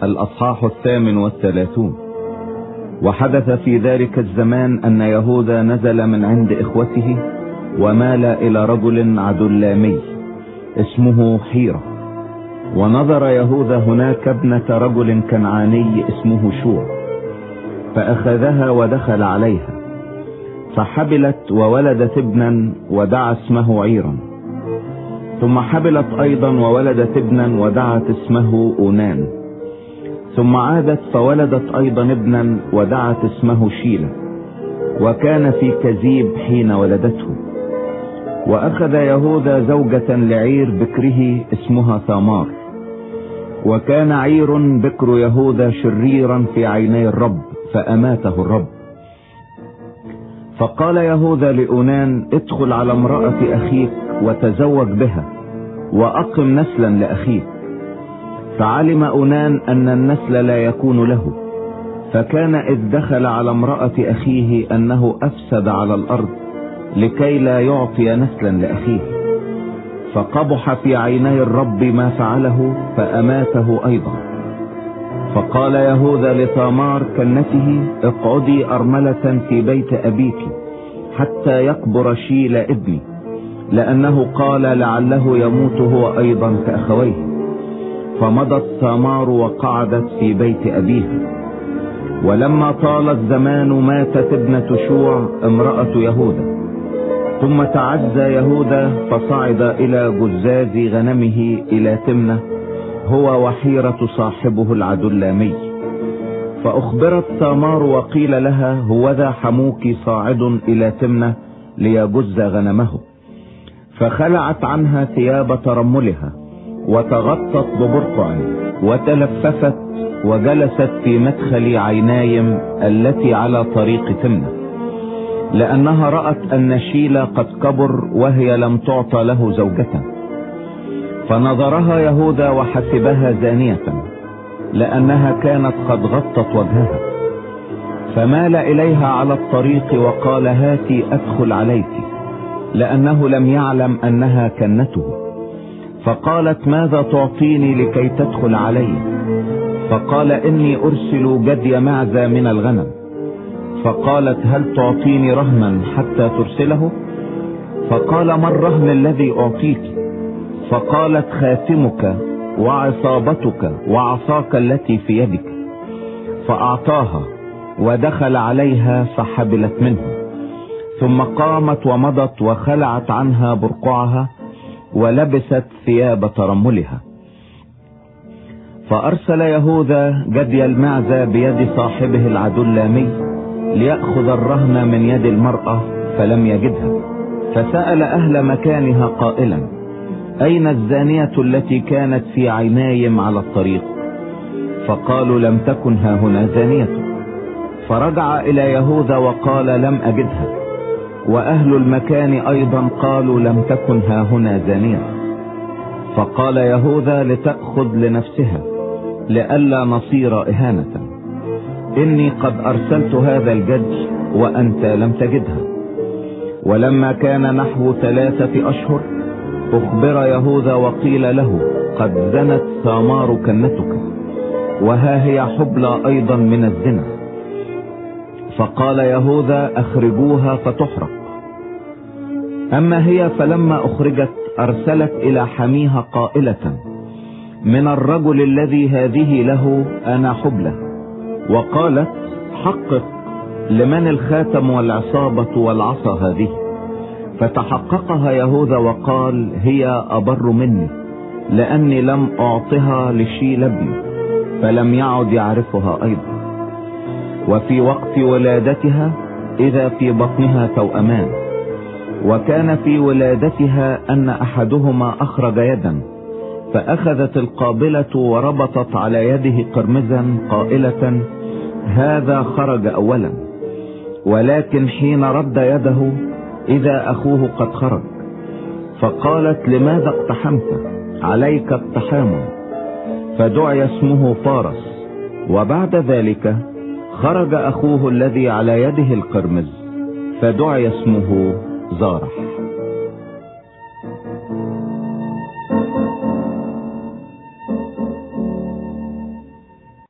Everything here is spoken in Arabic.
الأصحاح 38. وحدث في ذلك الزمان أن يهوذا نزل من عند إخوته ومال إلى رجل عدلامي اسمه حيرة، ونظر يهوذا هناك ابنة رجل كنعاني اسمه شوع، فأخذها ودخل عليها، فحبلت وولدت ابنا ودعا اسمه عيرا. ثم حبلت أيضا وولدت ابنا ودعت اسمه أونان. ثم عادت فولدت أيضا ابنا ودعت اسمه شيلة، وكان في كذيب حين ولدته. وأخذ يهوذا زوجة لعير بكره اسمها ثامار. وكان عير بكر يهوذا شريرا في عيني الرب، فأماته الرب. فقال يهوذا لأونان: ادخل على امرأة أخيك وتزوج بها وأقم نسلا لأخيك. فعلم أونان أن النسل لا يكون له، فكان إذ دخل على امرأة أخيه أنه أفسد على الأرض لكي لا يعطي نسلا لأخيه. فقبح في عيني الرب ما فعله، فأماته أيضا. فقال يهوذا لثامار كنته: اقعدي أرملة في بيت أبيك حتى يكبر شيل ابني، لأنه قال لعله يموت هو أيضا كأخويه. فمضت ثامار وقعدت في بيت أبيها. ولما طال الزمان ماتت ابنة شوع امرأة يهوذا. ثم تعزى يهوذا فصعد إلى جزاز غنمه إلى تمنة، هو وحيرة صاحبه العدلامي. فأخبرت ثامار وقيل لها: هوذا حموك صاعد إلى تمنة ليجز غنمه. فخلعت عنها ثياب ترملها وتغطت ببرقع وتلففت وجلست في مدخل عينايم التي على طريق تمنة، لأنها رأت أن شيلة قد كبر وهي لم تعطى له زوجة. فنظرها يهوذا وحسبها زانية، لأنها كانت قد غطت وجهها. فمال إليها على الطريق وقال: هاتي أدخل عليك، لأنه لم يعلم أنها كنته. فقالت: ماذا تعطيني لكي تدخل علي؟ فقال: إني أرسل جدي معزة من الغنم. فقالت: هل تعطيني رهنا حتى ترسله؟ فقال: ما الرهن الذي أعطيك؟ فقالت: خاتمك وعصابتك وعصاك التي في يدك. فأعطاها ودخل عليها فحبلت منه. ثم قامت ومضت وخلعت عنها برقعها ولبست ثياب ترملها. فأرسل يهوذا جدي المعزة بيد صاحبه العدلامي ليأخذ الرهن من يد المرأة، فلم يجدها. فسأل أهل مكانها قائلا: أين الزانية التي كانت في عينايم على الطريق؟ فقالوا: لم تكن ها هنا زانية. فرجع إلى يهوذا وقال: لم أجدها. وأهل المكان أيضا قالوا: لم تكن ها هنا زانية. فقال يهوذا: لتأخذ لنفسها لئلا نصير إهانة. إني قد أرسلت هذا الجدي وأنت لم تجدها. ولما كان نحو 3 أشهر أخبر يهوذا وقيل له: قد زنت ثامار كنتك، وها هي حبلى أيضا من الزنا. فقال يهوذا: أخرجوها فتحرق. أما هي فلما أخرجت أرسلت إلى حميها قائلة: من الرجل الذي هذه له أنا حبلى. وقالت: حقق لمن الخاتم والعصابة والعصا هذه. فتحققها يهوذا وقال: هي أبر مني، لأني لم أعطها لشيل ابني. فلم يعد يعرفها أيضا. وفي وقت ولادتها إذا في بطنها توأمان. وكان في ولادتها أن أحدهما أخرج يدا، فأخذت القابلة وربطت على يده قرمزا قائلة: هذا خرج أولا. ولكن حين رد يده إذا أخوه قد خرج. فقالت: لماذا اقتحمت؟ عليك اقتحام. فدعي اسمه فارس. وبعد ذلك خرج أخوه الذي على يده القرمز، فدعي اسمه زارح.